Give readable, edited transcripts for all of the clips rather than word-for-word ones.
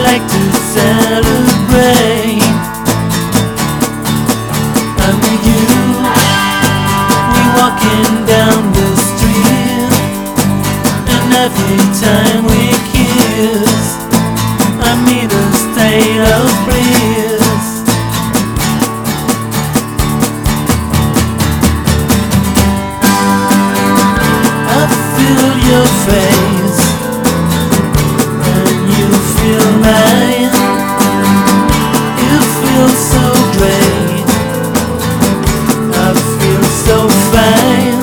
like to celebrate. I'm with you. We walking down the street, and every time we kiss, I meet a state of bliss. I feel your face, and you feel mine. You feel so great, I feel so fine.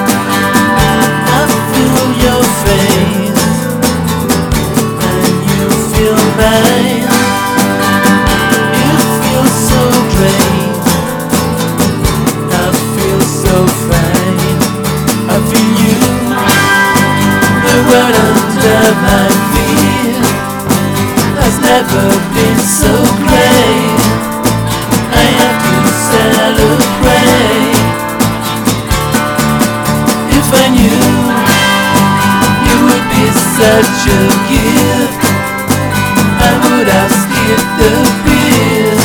I feel your face, and you feel mine. You feel so great, I feel so fine. I feel you, the world under my feet has never been so great. I have to celebrate. If I knew you would be such a gift, I would have skipped the beer.